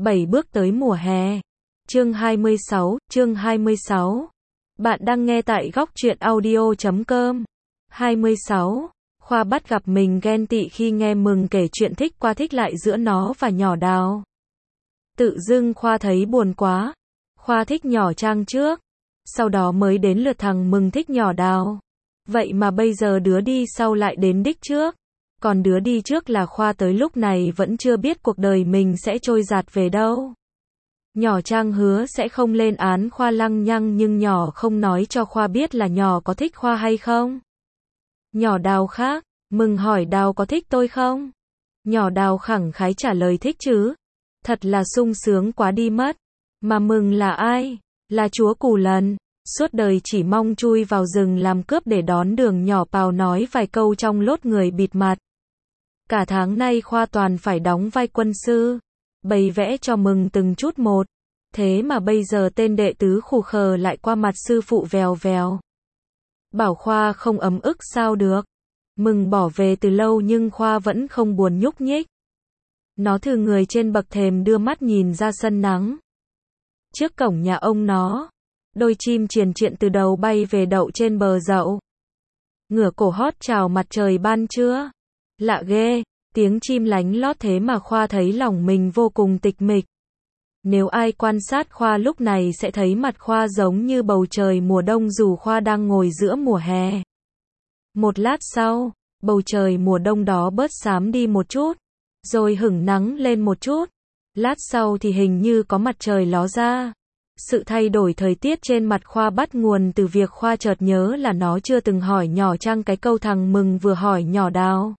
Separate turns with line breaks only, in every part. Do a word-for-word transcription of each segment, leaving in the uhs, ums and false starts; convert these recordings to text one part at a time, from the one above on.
bảy bước tới mùa hè. Chương hai mươi sáu, chương hai mươi sáu. Bạn đang nghe tại góc truyện audio chấm com. hai mươi sáu. Khoa bắt gặp mình ghen tị khi nghe Mừng kể chuyện thích qua thích lại giữa nó và nhỏ Đào. Tự dưng Khoa thấy buồn quá. Khoa thích nhỏ Trang trước, sau đó mới đến lượt thằng Mừng thích nhỏ Đào. Vậy mà bây giờ đứa đi sau lại đến đích trước. Còn đứa đi trước là Khoa tới lúc này vẫn chưa biết cuộc đời mình sẽ trôi dạt về đâu. Nhỏ Trang hứa sẽ không lên án Khoa lăng nhăng nhưng nhỏ không nói cho Khoa biết là nhỏ có thích Khoa hay không. Nhỏ Đào khác, Mừng hỏi Đào có thích tôi không? Nhỏ Đào khẳng khái trả lời thích chứ. Thật là sung sướng quá đi mất. Mà Mừng là ai? Là chúa Cù Lần. Suốt đời chỉ mong chui vào rừng làm cướp để đón đường nhỏ Pào nói vài câu trong lốt người bịt mặt. Cả tháng nay Khoa toàn phải đóng vai quân sư, bày vẽ cho Mừng từng chút một. Thế mà bây giờ tên đệ tứ khù khờ lại qua mặt sư phụ vèo vèo. Bảo Khoa không ấm ức sao được. Mừng bỏ về từ lâu nhưng Khoa vẫn không buồn nhúc nhích. Nó thư người trên bậc thềm đưa mắt nhìn ra sân nắng. Trước cổng nhà ông nó, đôi chim triền triện từ đầu bay về đậu trên bờ dậu. Ngửa cổ hót chào mặt trời ban trưa. Lạ ghê, tiếng chim lánh lót thế mà Khoa thấy lòng mình vô cùng tịch mịch. Nếu ai quan sát Khoa lúc này sẽ thấy mặt Khoa giống như bầu trời mùa đông dù Khoa đang ngồi giữa mùa hè. Một lát sau, bầu trời mùa đông đó bớt xám đi một chút, rồi hửng nắng lên một chút. Lát sau thì hình như có mặt trời ló ra. Sự thay đổi thời tiết trên mặt Khoa bắt nguồn từ việc Khoa chợt nhớ là nó chưa từng hỏi nhỏ Trang cái câu thằng Mừng vừa hỏi nhỏ Đào.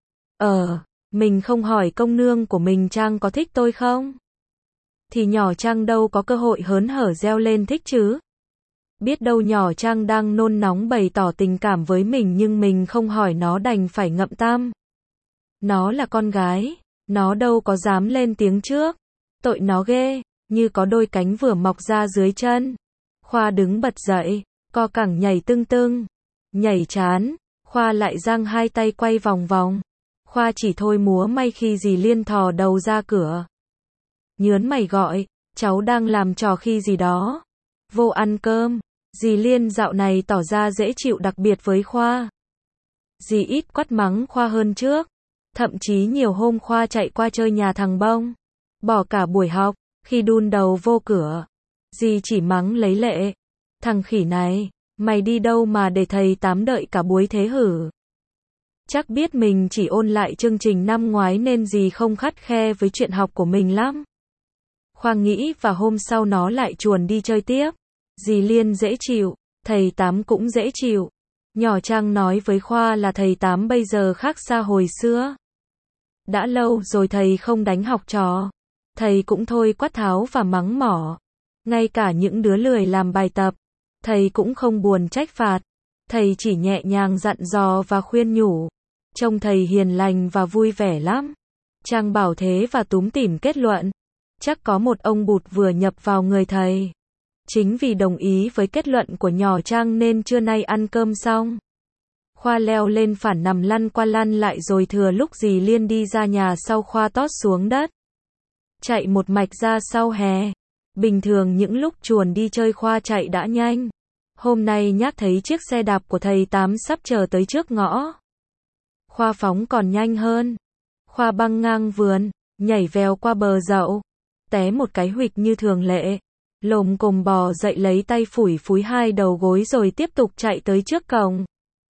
Ờ, mình không hỏi công nương của mình Trang có thích tôi không? Thì nhỏ Trang đâu có cơ hội hớn hở reo lên thích chứ. Biết đâu nhỏ Trang đang nôn nóng bày tỏ tình cảm với mình nhưng mình không hỏi nó đành phải ngậm tam. Nó là con gái, nó đâu có dám lên tiếng trước. Tội nó ghê, như có đôi cánh vừa mọc ra dưới chân. Khoa đứng bật dậy, co cẳng nhảy tưng tưng. Nhảy chán, Khoa lại giang hai tay quay vòng vòng. Khoa chỉ thôi múa may khi dì Liên thò đầu ra cửa. Nhớn mày gọi, cháu đang làm trò khi gì đó. Vô ăn cơm. Dì Liên dạo này tỏ ra dễ chịu đặc biệt với Khoa. Dì ít quát mắng Khoa hơn trước. Thậm chí nhiều hôm Khoa chạy qua chơi nhà thằng Bông. Bỏ cả buổi học, khi đun đầu vô cửa. Dì chỉ mắng lấy lệ. Thằng khỉ này, mày đi đâu mà để thầy Tám đợi cả buổi thế hử? Chắc biết mình chỉ ôn lại chương trình năm ngoái nên dì không khắt khe với chuyện học của mình lắm. Khoa nghĩ và hôm sau nó lại chuồn đi chơi tiếp. Dì Liên dễ chịu, thầy Tám cũng dễ chịu. Nhỏ Trang nói với Khoa là thầy Tám bây giờ khác xa hồi xưa. Đã lâu rồi thầy không đánh học trò. Thầy cũng thôi quát tháo và mắng mỏ. Ngay cả những đứa lười làm bài tập, thầy cũng không buồn trách phạt. Thầy chỉ nhẹ nhàng dặn dò và khuyên nhủ. Trông thầy hiền lành và vui vẻ lắm. Trang bảo thế và túm tỉm kết luận. Chắc có một ông bụt vừa nhập vào người thầy. Chính vì đồng ý với kết luận của nhỏ Trang nên trưa nay ăn cơm xong. Khoa leo lên phản nằm lăn qua lăn lại rồi thừa lúc dì Liên đi ra nhà sau Khoa tót xuống đất. Chạy một mạch ra sau hè. Bình thường những lúc chuồn đi chơi Khoa chạy đã nhanh. Hôm nay nhác thấy chiếc xe đạp của thầy Tám sắp chờ tới trước ngõ. Khoa phóng còn nhanh hơn. Khoa băng ngang vườn, nhảy vèo qua bờ dậu. Té một cái huỵch như thường lệ. Lồm cồm bò dậy lấy tay phủi phúi hai đầu gối rồi tiếp tục chạy tới trước cổng.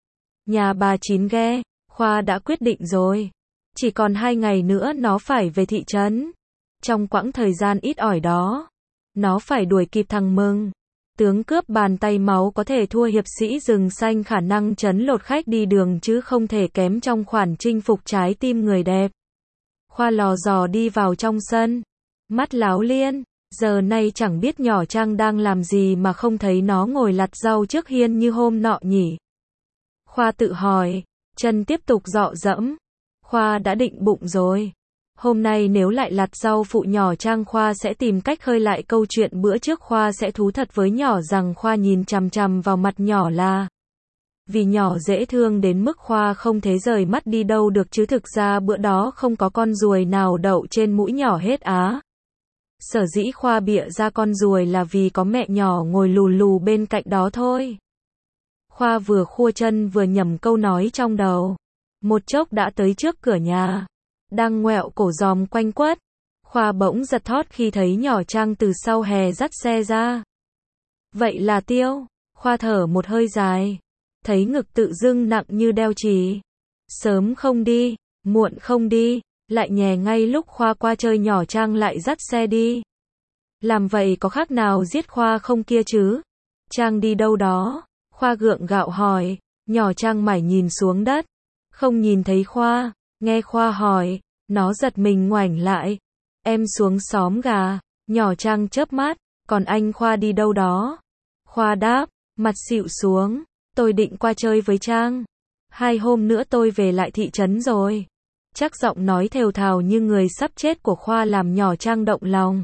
Nhà bà Chín ghe, Khoa đã quyết định rồi. Chỉ còn hai ngày nữa nó phải về thị trấn. Trong quãng thời gian ít ỏi đó, nó phải đuổi kịp thằng Mừng. Tướng cướp bàn tay máu có thể thua hiệp sĩ rừng xanh khả năng trấn lột khách đi đường chứ không thể kém trong khoản chinh phục trái tim người đẹp. Khoa lò dò đi vào trong sân. Mắt láo liên. Giờ nay chẳng biết nhỏ Trang đang làm gì mà không thấy nó ngồi lặt rau trước hiên như hôm nọ nhỉ. Khoa tự hỏi, chân tiếp tục dọ dẫm. Khoa đã định bụng rồi. Hôm nay nếu lại lặt rau phụ nhỏ Trang Khoa sẽ tìm cách khơi lại câu chuyện bữa trước. Khoa sẽ thú thật với nhỏ rằng Khoa nhìn chằm chằm vào mặt nhỏ là vì nhỏ dễ thương đến mức Khoa không thể rời mắt đi đâu được chứ thực ra bữa đó không có con ruồi nào đậu trên mũi nhỏ hết á. Sở dĩ Khoa bịa ra con ruồi là vì có mẹ nhỏ ngồi lù lù bên cạnh đó thôi. Khoa vừa khua chân vừa nhẩm câu nói trong đầu. Một chốc đã tới trước cửa nhà. Đang ngoẹo cổ giòm quanh quất. Khoa bỗng giật thót khi thấy nhỏ Trang từ sau hè dắt xe ra. Vậy là Tiêu. Khoa thở một hơi dài. Thấy ngực tự dưng nặng như đeo chì. Sớm không đi, muộn không đi, lại nhè ngay lúc Khoa qua chơi nhỏ Trang lại dắt xe đi. Làm vậy có khác nào giết Khoa không kia chứ? Trang đi đâu đó? Khoa gượng gạo hỏi. Nhỏ Trang mải nhìn xuống đất. Không nhìn thấy Khoa. Nghe Khoa hỏi, nó giật mình ngoảnh lại. Em xuống xóm gà. Nhỏ Trang chớp mắt. Còn anh Khoa đi đâu đó? Khoa đáp, mặt xịu xuống. Tôi định qua chơi với Trang. Hai hôm nữa tôi về lại thị trấn rồi. Chắc giọng nói thều thào như người sắp chết của Khoa làm nhỏ Trang động lòng.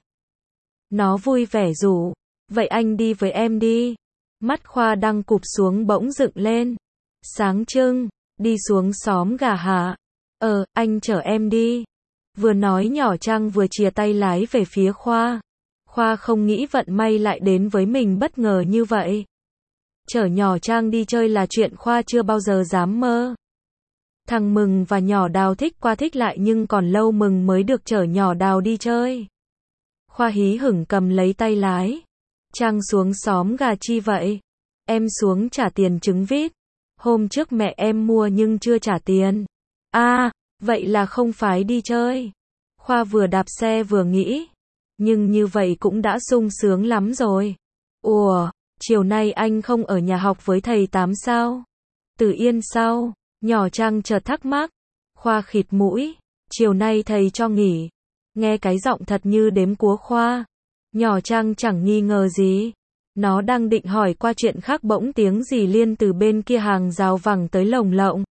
Nó vui vẻ rủ. Vậy anh đi với em đi. Mắt Khoa đang cụp xuống bỗng dựng lên. Sáng trưng. Đi xuống xóm gà hả? Ờ, anh chở em đi. Vừa nói nhỏ Trang vừa chìa tay lái về phía Khoa. Khoa không nghĩ vận may lại đến với mình bất ngờ như vậy. Chở nhỏ Trang đi chơi là chuyện Khoa chưa bao giờ dám mơ. Thằng Mừng và nhỏ Đào thích qua thích lại nhưng còn lâu Mừng mới được chở nhỏ Đào đi chơi. Khoa hí hửng cầm lấy tay lái. Trang xuống xóm gà chi vậy? Em xuống trả tiền trứng vít. Hôm trước mẹ em mua nhưng chưa trả tiền. À, vậy là không phải đi chơi. Khoa vừa đạp xe vừa nghĩ. Nhưng như vậy cũng đã sung sướng lắm rồi. Ủa, chiều nay anh không ở nhà học với thầy Tám sao? Từ Yên sao? Nhỏ Trang chợt thắc mắc. Khoa khịt mũi. Chiều nay thầy cho nghỉ. Nghe cái giọng thật như đếm cúa Khoa. Nhỏ Trang chẳng nghi ngờ gì. Nó đang định hỏi qua chuyện khác bỗng tiếng gì liên từ bên kia hàng rào vẳng tới lồng lộng.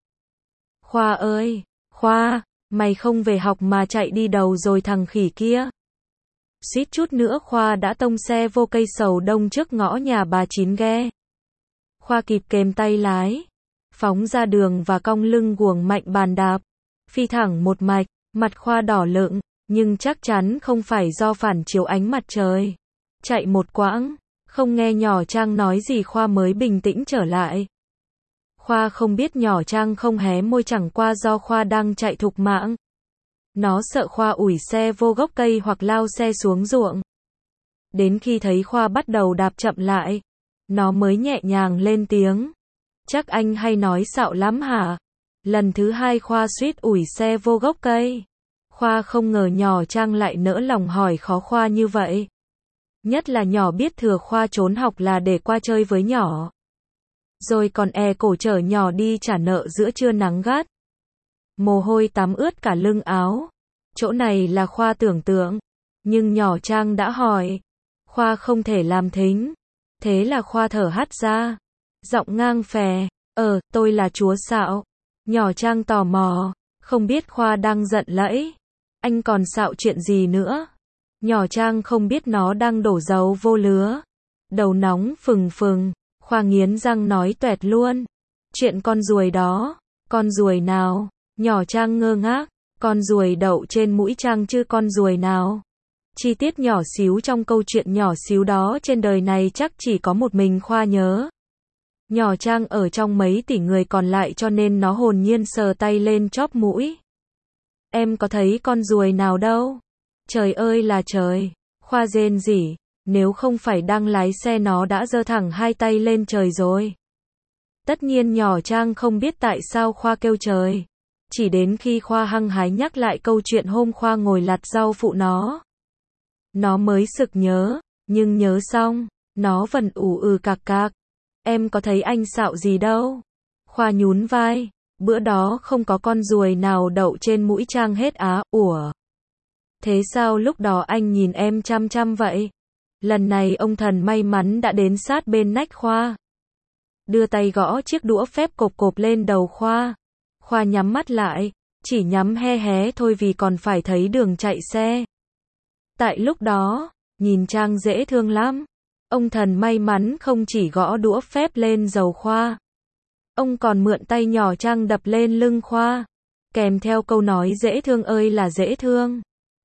Khoa ơi, Khoa, mày không về học mà chạy đi đầu rồi thằng khỉ kia. Suýt chút nữa Khoa đã tông xe vô cây sầu đông trước ngõ nhà bà Chín ghe. Khoa kịp kềm tay lái. Phóng ra đường và cong lưng guồng mạnh bàn đạp. Phi thẳng một mạch, mặt Khoa đỏ lựng, nhưng chắc chắn không phải do phản chiếu ánh mặt trời. Chạy một quãng, không nghe nhỏ Trang nói gì Khoa mới bình tĩnh trở lại. Khoa không biết nhỏ Trang không hé môi chẳng qua do Khoa đang chạy thục mạng. Nó sợ Khoa ủi xe vô gốc cây hoặc lao xe xuống ruộng. Đến khi thấy Khoa bắt đầu đạp chậm lại, nó mới nhẹ nhàng lên tiếng. Chắc anh hay nói xạo lắm hả? Lần thứ hai Khoa suýt ủi xe vô gốc cây. Khoa không ngờ nhỏ Trang lại nỡ lòng hỏi khó Khoa như vậy. Nhất là nhỏ biết thừa Khoa trốn học là để qua chơi với nhỏ. Rồi còn e cổ chở nhỏ đi trả nợ giữa trưa nắng gắt. Mồ hôi tắm ướt cả lưng áo. Chỗ này là Khoa tưởng tượng. Nhưng nhỏ Trang đã hỏi. Khoa không thể làm thính. Thế là Khoa thở hắt ra. Giọng ngang phè. Ờ, tôi là chúa xạo. Nhỏ Trang tò mò. Không biết Khoa đang giận lẫy. Anh còn xạo chuyện gì nữa? Nhỏ Trang không biết nó đang đổ dầu vô lứa. Đầu nóng phừng phừng. Khoa nghiến răng nói toẹt luôn. Chuyện con ruồi đó. Con ruồi nào? Nhỏ Trang ngơ ngác. Con ruồi đậu trên mũi Trang chứ con ruồi nào? Chi tiết nhỏ xíu trong câu chuyện nhỏ xíu đó trên đời này chắc chỉ có một mình Khoa nhớ. Nhỏ Trang ở trong mấy tỷ người còn lại cho nên nó hồn nhiên sờ tay lên chóp mũi. Em có thấy con ruồi nào đâu? Trời ơi là trời. Khoa rên rỉ. Nếu không phải đang lái xe nó đã giơ thẳng hai tay lên trời rồi. Tất nhiên nhỏ Trang không biết tại sao Khoa kêu trời. Chỉ đến khi Khoa hăng hái nhắc lại câu chuyện hôm Khoa ngồi lặt rau phụ nó. Nó mới sực nhớ, nhưng nhớ xong, nó vẫn ủ ừ cạc cạc. Em có thấy anh xạo gì đâu? Khoa nhún vai, bữa đó không có con ruồi nào đậu trên mũi Trang hết á, ủa. Thế sao lúc đó anh nhìn em chăm chăm vậy? Lần này ông thần may mắn đã đến sát bên nách Khoa. Đưa tay gõ chiếc đũa phép cộp cộp lên đầu Khoa. Khoa nhắm mắt lại, chỉ nhắm hé hé thôi vì còn phải thấy đường chạy xe. Tại lúc đó, nhìn Trang dễ thương lắm. Ông thần may mắn không chỉ gõ đũa phép lên đầu Khoa. Ông còn mượn tay nhỏ Trang đập lên lưng Khoa. Kèm theo câu nói dễ thương ơi là dễ thương.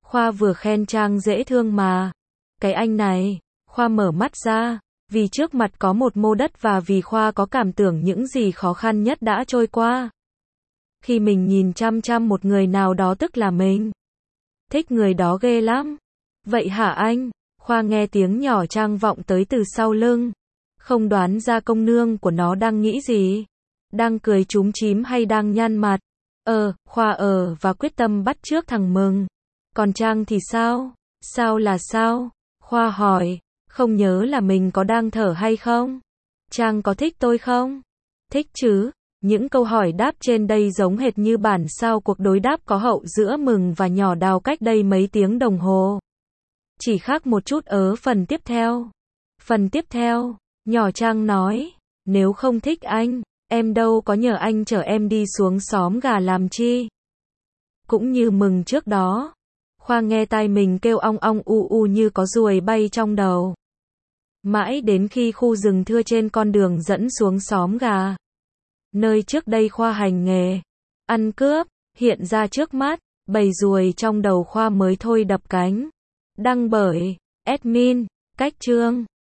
Khoa vừa khen Trang dễ thương mà. Cái anh này, Khoa mở mắt ra, vì trước mặt có một mô đất và vì Khoa có cảm tưởng những gì khó khăn nhất đã trôi qua. Khi mình nhìn chăm chăm một người nào đó tức là mình thích người đó ghê lắm. Vậy hả anh? Khoa nghe tiếng nhỏ Trang vọng tới từ sau lưng. Không đoán ra công nương của nó đang nghĩ gì. Đang cười chúm chím hay đang nhăn mặt. Ờ, Khoa ờ và quyết tâm bắt trước thằng Mừng. Còn Trang thì sao? Sao là sao? Khoa hỏi. Không nhớ là mình có đang thở hay không? Trang có thích tôi không? Thích chứ. Những câu hỏi đáp trên đây giống hệt như bản sao cuộc đối đáp có hậu giữa Mừng và nhỏ Đào cách đây mấy tiếng đồng hồ. Chỉ khác một chút ở phần tiếp theo. Phần tiếp theo, nhỏ Trang nói, nếu không thích anh, em đâu có nhờ anh chở em đi xuống xóm gà làm chi. Cũng như Mừng trước đó, Khoa nghe tai mình kêu ong ong u u như có ruồi bay trong đầu. Mãi đến khi khu rừng thưa trên con đường dẫn xuống xóm gà, nơi trước đây Khoa hành nghề ăn cướp, hiện ra trước mắt, bầy ruồi trong đầu Khoa mới thôi đập cánh. Đăng bởi admin, Cách Chương.